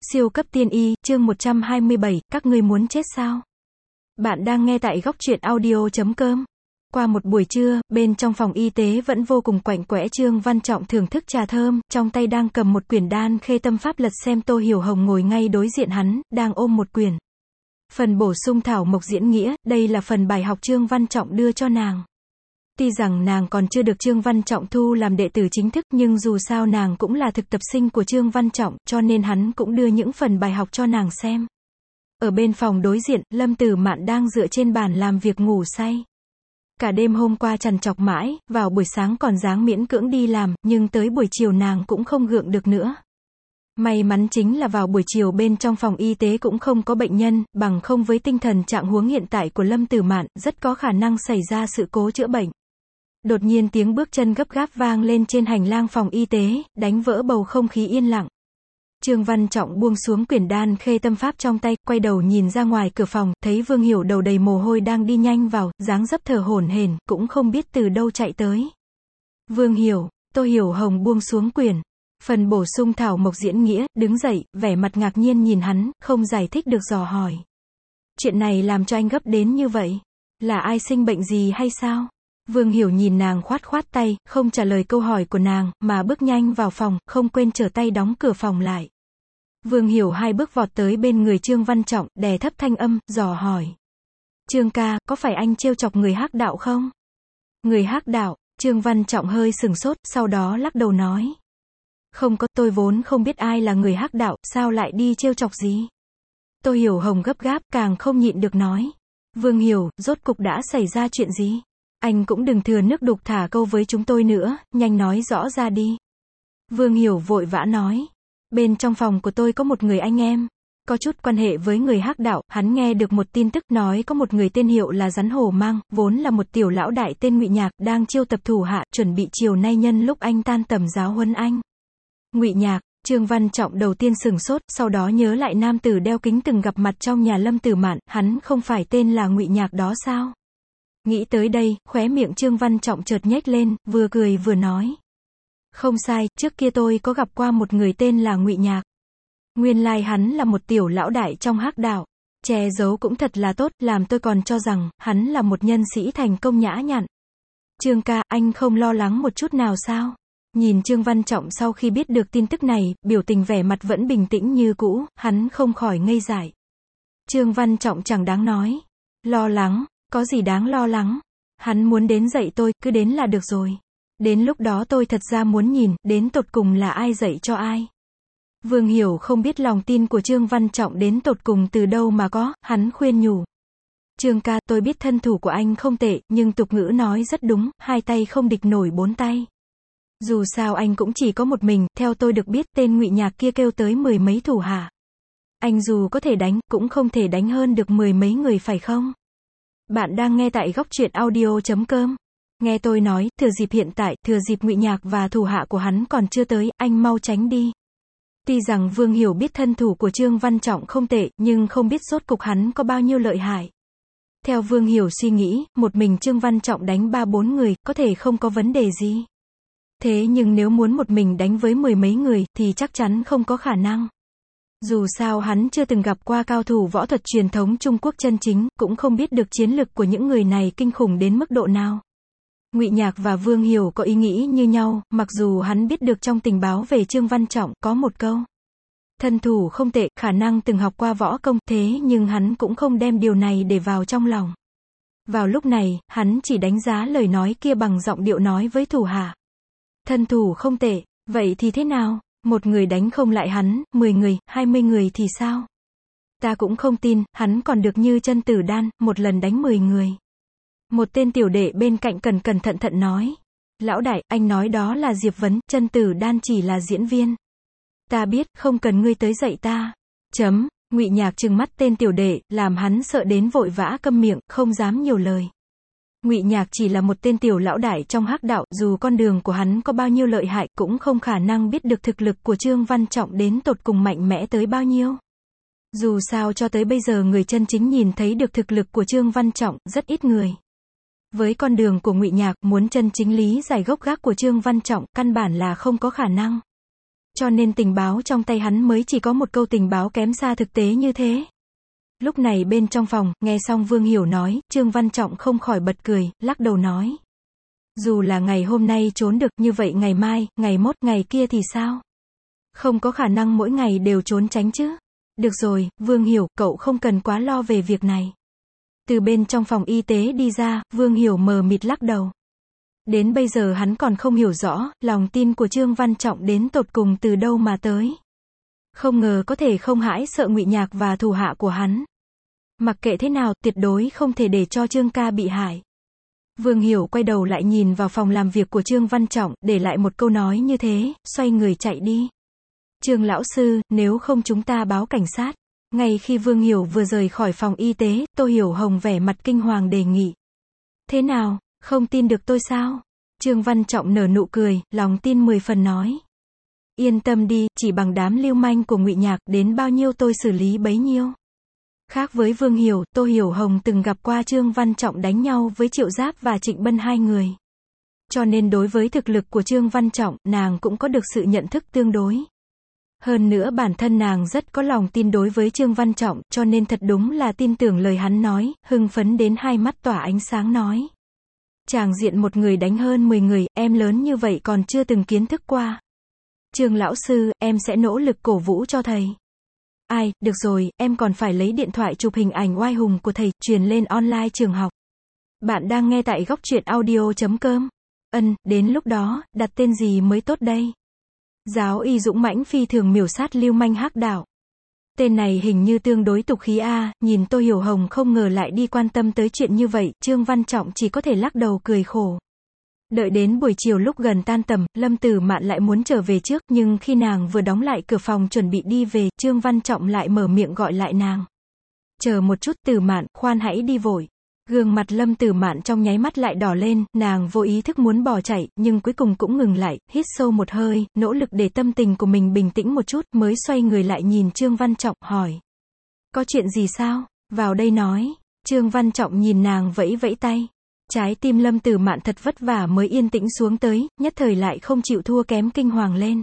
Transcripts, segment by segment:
Siêu cấp tiên y, chương 127, các ngươi muốn chết sao? Bạn đang nghe tại góc truyện audio.com. Qua một buổi trưa, bên trong phòng y tế vẫn vô cùng quạnh quẽ. Trương Văn Trọng thưởng thức trà thơm, trong tay đang cầm một quyển đan khê tâm pháp lật xem. Tô Hiểu Hồng ngồi ngay đối diện hắn, đang ôm một quyển. Phần bổ sung thảo mộc diễn nghĩa, đây là phần bài học Trương Văn Trọng đưa cho nàng. Tuy rằng nàng còn chưa được Trương Văn Trọng thu làm đệ tử chính thức, nhưng dù sao nàng cũng là thực tập sinh của Trương Văn Trọng, cho nên hắn cũng đưa những phần bài học cho nàng xem. Ở bên phòng đối diện, Lâm Tử Mạn đang dựa trên bàn làm việc ngủ say. Cả đêm hôm qua trằn trọc mãi, vào buổi sáng còn dáng miễn cưỡng đi làm, nhưng tới buổi chiều nàng cũng không gượng được nữa. May mắn chính là vào buổi chiều bên trong phòng y tế cũng không có bệnh nhân, bằng không với tinh thần trạng huống hiện tại của Lâm Tử Mạn, rất có khả năng xảy ra sự cố chữa bệnh. Đột nhiên tiếng bước chân gấp gáp vang lên trên hành lang phòng y tế, đánh vỡ bầu không khí yên lặng. Trương Văn Trọng buông xuống quyển đan khê tâm pháp trong tay, quay đầu nhìn ra ngoài cửa phòng, thấy Vương Hiểu đầu đầy mồ hôi đang đi nhanh vào, dáng dấp thở hổn hển, cũng không biết từ đâu chạy tới. Vương Hiểu, Tô Hiểu Hồng buông xuống quyển. Phần bổ sung thảo mộc diễn nghĩa, đứng dậy, vẻ mặt ngạc nhiên nhìn hắn, không giải thích được dò hỏi. Chuyện này làm cho anh gấp đến như vậy? Là ai sinh bệnh gì hay sao? Vương Hiểu nhìn nàng khoát khoát tay, không trả lời câu hỏi của nàng, mà bước nhanh vào phòng, không quên trở tay đóng cửa phòng lại. Vương Hiểu hai bước vọt tới bên người Trương Văn Trọng, đè thấp thanh âm, dò hỏi. Trương ca, có phải anh trêu chọc người hắc đạo không? Người hắc đạo? Trương Văn Trọng hơi sừng sốt, sau đó lắc đầu nói. Không có, tôi vốn không biết ai là người hắc đạo, sao lại đi trêu chọc gì? Tô Hiểu Hồng gấp gáp, càng không nhịn được nói. Vương Hiểu, rốt cục đã xảy ra chuyện gì? Anh cũng đừng thừa nước đục thả câu với chúng tôi nữa, nhanh nói rõ ra đi. Vương Hiểu vội vã nói. Bên trong phòng của tôi có một người anh em, có chút quan hệ với người hắc đạo. Hắn nghe được một tin tức nói có một người tên hiệu là Rắn Hổ Mang, vốn là một tiểu lão đại tên Ngụy Nhạc, đang chiêu tập thủ hạ, chuẩn bị chiều nay nhân lúc anh tan tầm giáo huấn anh. Ngụy Nhạc? Trương Văn Trọng đầu tiên sừng sốt, sau đó nhớ lại nam tử đeo kính từng gặp mặt trong nhà Lâm Tử Mạn, hắn không phải tên là Ngụy Nhạc đó sao? Nghĩ tới đây, khóe miệng Trương Văn Trọng chợt nhếch lên, vừa cười vừa nói. Không sai, trước kia tôi có gặp qua một người tên là Ngụy Nhạc. Nguyên lai hắn là một tiểu lão đại trong hắc đạo. Che giấu cũng thật là tốt, làm tôi còn cho rằng, hắn là một nhân sĩ thành công nhã nhặn. Trương ca, anh không lo lắng một chút nào sao? Nhìn Trương Văn Trọng sau khi biết được tin tức này, biểu tình vẻ mặt vẫn bình tĩnh như cũ, hắn không khỏi ngây dại. Trương Văn Trọng chẳng đáng nói. Lo lắng? Có gì đáng lo lắng? Hắn muốn đến dạy tôi, cứ đến là được rồi. Đến lúc đó tôi thật ra muốn nhìn, đến tột cùng là ai dạy cho ai. Vương Hiểu không biết lòng tin của Trương Văn Trọng đến tột cùng từ đâu mà có, hắn khuyên nhủ. Trương ca, tôi biết thân thủ của anh không tệ, nhưng tục ngữ nói rất đúng, hai tay không địch nổi bốn tay. Dù sao anh cũng chỉ có một mình, theo tôi được biết tên Ngụy Nhạc kia kêu tới 10 mấy thủ hạ. Anh dù có thể đánh, cũng không thể đánh hơn được 10 mấy người phải không? Bạn đang nghe tại góc truyện audio.com. Nghe tôi nói, thừa dịp hiện tại, thừa dịp Ngụy Nhạc và thủ hạ của hắn còn chưa tới, anh mau tránh đi. Tuy rằng Vương Hiểu biết thân thủ của Trương Văn Trọng không tệ, nhưng không biết rốt cục hắn có bao nhiêu lợi hại. Theo Vương Hiểu suy nghĩ, một mình Trương Văn Trọng đánh 3-4 người, có thể không có vấn đề gì. Thế nhưng nếu muốn một mình đánh với 10 mấy người, thì chắc chắn không có khả năng. Dù sao hắn chưa từng gặp qua cao thủ võ thuật truyền thống Trung Quốc chân chính, cũng không biết được chiến lực của những người này kinh khủng đến mức độ nào. Ngụy Nhạc và Vương Hiểu có ý nghĩ như nhau, mặc dù hắn biết được trong tình báo về Trương Văn Trọng, có một câu. Thân thủ không tệ, khả năng từng học qua võ công, thế nhưng hắn cũng không đem điều này để vào trong lòng. Vào lúc này, hắn chỉ đánh giá lời nói kia bằng giọng điệu nói với thủ hạ. Thân thủ không tệ, vậy thì thế nào? Một người đánh không lại hắn, 10 người, 20 người thì sao? Ta cũng không tin, hắn còn được như Chân Tử Đan, một lần đánh 10 người. Một tên tiểu đệ bên cạnh cẩn cẩn thận thận nói. Lão đại, anh nói đó là Diệp Vấn, Chân Tử Đan chỉ là diễn viên. Ta biết, không cần ngươi tới dạy ta. Ngụy Nhạc trừng mắt tên tiểu đệ, làm hắn sợ đến vội vã câm miệng, không dám nhiều lời. Ngụy Nhạc chỉ là một tên tiểu lão đại trong hắc đạo, dù con đường của hắn có bao nhiêu lợi hại, cũng không khả năng biết được thực lực của Trương Văn Trọng đến tột cùng mạnh mẽ tới bao nhiêu. Dù sao cho tới bây giờ người chân chính nhìn thấy được thực lực của Trương Văn Trọng, rất ít người. Với con đường của Ngụy Nhạc, muốn chân chính lý giải gốc gác của Trương Văn Trọng, căn bản là không có khả năng. Cho nên tình báo trong tay hắn mới chỉ có một câu tình báo kém xa thực tế như thế. Lúc này bên trong phòng, nghe xong Vương Hiểu nói, Trương Văn Trọng không khỏi bật cười, lắc đầu nói. Dù là ngày hôm nay trốn được, như vậy ngày mai, ngày mốt, ngày kia thì sao? Không có khả năng mỗi ngày đều trốn tránh chứ. Được rồi, Vương Hiểu, cậu không cần quá lo về việc này. Từ bên trong phòng y tế đi ra, Vương Hiểu mờ mịt lắc đầu. Đến bây giờ hắn còn không hiểu rõ, lòng tin của Trương Văn Trọng đến tột cùng từ đâu mà tới. Không ngờ có thể không hãi sợ Ngụy Nhạc và thủ hạ của hắn. Mặc kệ thế nào, tuyệt đối không thể để cho Trương ca bị hại. Vương Hiểu quay đầu lại nhìn vào phòng làm việc của Trương Văn Trọng, để lại một câu nói như thế, xoay người chạy đi. Trương lão sư, nếu không chúng ta báo cảnh sát. Ngay khi Vương Hiểu vừa rời khỏi phòng y tế, Tô Hiểu Hồng vẻ mặt kinh hoàng đề nghị. Thế nào, không tin được tôi sao? Trương Văn Trọng nở nụ cười, lòng tin 10 phần nói. Yên tâm đi, chỉ bằng đám lưu manh của Ngụy Nhạc, đến bao nhiêu tôi xử lý bấy nhiêu. Khác với Vương Hiểu, Tô Hiểu Hồng từng gặp qua Trương Văn Trọng đánh nhau với Triệu Giáp và Trịnh Bân hai người. Cho nên đối với thực lực của Trương Văn Trọng, nàng cũng có được sự nhận thức tương đối. Hơn nữa bản thân nàng rất có lòng tin đối với Trương Văn Trọng, cho nên thật đúng là tin tưởng lời hắn nói, hưng phấn đến hai mắt tỏa ánh sáng nói. Tràng diện một người đánh hơn 10 người, em lớn như vậy còn chưa từng kiến thức qua. Trương lão sư, em sẽ nỗ lực cổ vũ cho thầy. Ai, được rồi, em còn phải lấy điện thoại chụp hình ảnh oai hùng của thầy, truyền lên online trường học. Bạn đang nghe tại góc truyện audio.com. Đến lúc đó, đặt tên gì mới tốt đây? Giáo y dũng mãnh phi thường miểu sát lưu manh hắc đạo. Tên này hình như tương đối tục khí a, nhìn Tô Hiểu Hồng không ngờ lại đi quan tâm tới chuyện như vậy, Trương Văn Trọng chỉ có thể lắc đầu cười khổ. Đợi đến buổi chiều lúc gần tan tầm, Lâm Tử Mạn lại muốn trở về trước, nhưng khi nàng vừa đóng lại cửa phòng chuẩn bị đi về, Trương Văn Trọng lại mở miệng gọi lại nàng. Chờ một chút Tử Mạn, khoan hãy đi vội. Gương mặt Lâm Tử Mạn trong nháy mắt lại đỏ lên, nàng vô ý thức muốn bỏ chạy, nhưng cuối cùng cũng ngừng lại, hít sâu một hơi, nỗ lực để tâm tình của mình bình tĩnh một chút, mới xoay người lại nhìn Trương Văn Trọng, hỏi. Có chuyện gì sao? Vào đây nói. Trương Văn Trọng nhìn nàng vẫy vẫy tay. Trái tim Lâm Tử Mạn thật vất vả mới yên tĩnh xuống tới, nhất thời lại không chịu thua kém kinh hoàng lên.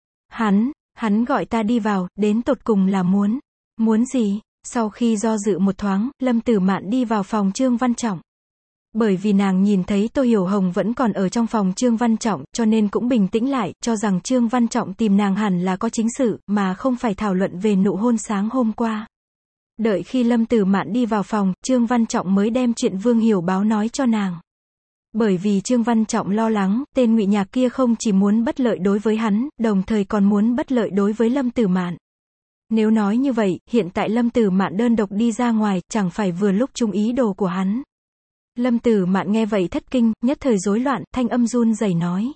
Hắn gọi ta đi vào, đến tột cùng là muốn gì? Sau khi do dự một thoáng, Lâm Tử Mạn đi vào phòng Trương Văn Trọng. Bởi vì nàng nhìn thấy Tô Hiểu Hồng vẫn còn ở trong phòng Trương Văn Trọng, cho nên cũng bình tĩnh lại, cho rằng Trương Văn Trọng tìm nàng hẳn là có chính sự, mà không phải thảo luận về nụ hôn sáng hôm qua. Đợi khi Lâm Tử Mạn đi vào phòng, Trương Văn Trọng mới đem chuyện Vương Hiểu báo nói cho nàng. Bởi vì Trương Văn Trọng lo lắng, tên Ngụy Nhạc kia không chỉ muốn bất lợi đối với hắn, đồng thời còn muốn bất lợi đối với Lâm Tử Mạn. Nếu nói như vậy, hiện tại Lâm Tử Mạn đơn độc đi ra ngoài, chẳng phải vừa lúc trúng ý đồ của hắn. Lâm Tử Mạn nghe vậy thất kinh, nhất thời rối loạn, thanh âm run rẩy nói.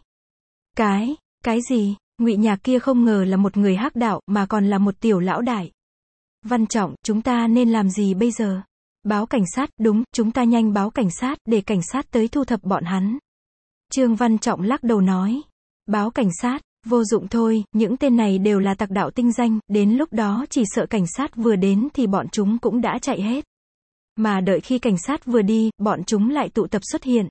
Cái gì? Ngụy Nhạc kia không ngờ là một người hắc đạo, mà còn là một tiểu lão đại. Văn Trọng, chúng ta nên làm gì bây giờ? Báo cảnh sát, đúng, chúng ta nhanh báo cảnh sát, để cảnh sát tới thu thập bọn hắn. Trương Văn Trọng lắc đầu nói. Báo cảnh sát, vô dụng thôi, những tên này đều là tặc đạo tinh danh, đến lúc đó chỉ sợ cảnh sát vừa đến thì bọn chúng cũng đã chạy hết. Mà đợi khi cảnh sát vừa đi, bọn chúng lại tụ tập xuất hiện.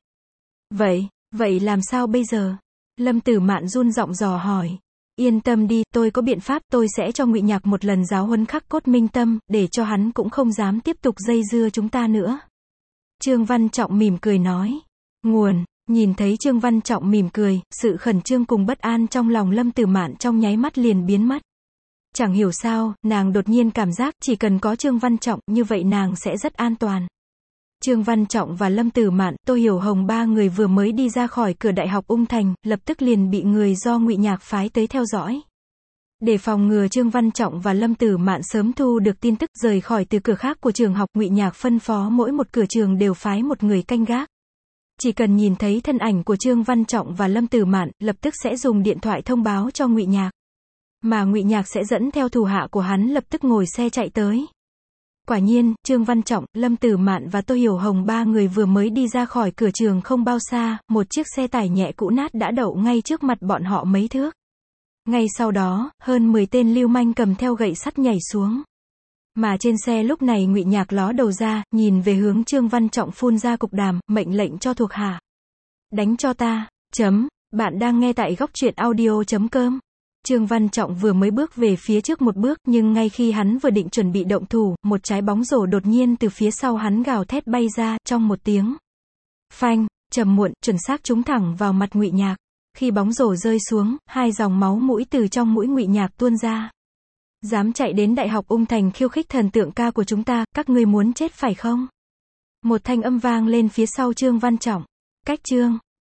Vậy làm sao bây giờ? Lâm Tử Mạn run giọng dò hỏi. Yên tâm đi, tôi có biện pháp, tôi sẽ cho Ngụy Nhạc một lần giáo huấn khắc cốt minh tâm, để cho hắn cũng không dám tiếp tục dây dưa chúng ta nữa. Trương Văn Trọng mỉm cười nói. Nhìn thấy Trương Văn Trọng mỉm cười, sự khẩn trương cùng bất an trong lòng Lâm Tử Mạn trong nháy mắt liền biến mất. Chẳng hiểu sao, nàng đột nhiên cảm giác chỉ cần có Trương Văn Trọng, như vậy nàng sẽ rất an toàn. Trương Văn Trọng và Lâm Tử Mạn, Tô Hiểu Hồng ba người vừa mới đi ra khỏi cửa Đại học Ung Thành, lập tức liền bị người do Ngụy Nhạc phái tới theo dõi. Để phòng ngừa Trương Văn Trọng và Lâm Tử Mạn sớm thu được tin tức rời khỏi từ cửa khác của trường học, Ngụy Nhạc phân phó mỗi một cửa trường đều phái một người canh gác. Chỉ cần nhìn thấy thân ảnh của Trương Văn Trọng và Lâm Tử Mạn, lập tức sẽ dùng điện thoại thông báo cho Ngụy Nhạc. Mà Ngụy Nhạc sẽ dẫn theo thủ hạ của hắn lập tức ngồi xe chạy tới. Quả nhiên, Trương Văn Trọng, Lâm Tử Mạn và Tô Hiểu Hồng ba người vừa mới đi ra khỏi cửa trường không bao xa, một chiếc xe tải nhẹ cũ nát đã đậu ngay trước mặt bọn họ mấy thước. Ngay sau đó, hơn 10 tên lưu manh cầm theo gậy sắt nhảy xuống. Mà trên xe lúc này Ngụy Nhạc ló đầu ra, nhìn về hướng Trương Văn Trọng phun ra cục đàm, mệnh lệnh cho thuộc hạ. Đánh cho ta. Bạn đang nghe tại góc truyện audio.com. Trương Văn Trọng vừa mới bước về phía trước một bước, nhưng ngay khi hắn vừa định chuẩn bị động thủ, một trái bóng rổ đột nhiên từ phía sau hắn gào thét bay ra, trong một tiếng phanh, trầm muộn, chuẩn xác trúng thẳng vào mặt Ngụy Nhạc. Khi bóng rổ rơi xuống, hai dòng máu mũi từ trong mũi Ngụy Nhạc tuôn ra. Dám chạy đến Đại học Ung Thành khiêu khích thần tượng ca của chúng ta, các ngươi muốn chết phải không? Một thanh âm vang lên phía sau Trương Văn Trọng. Cách Trương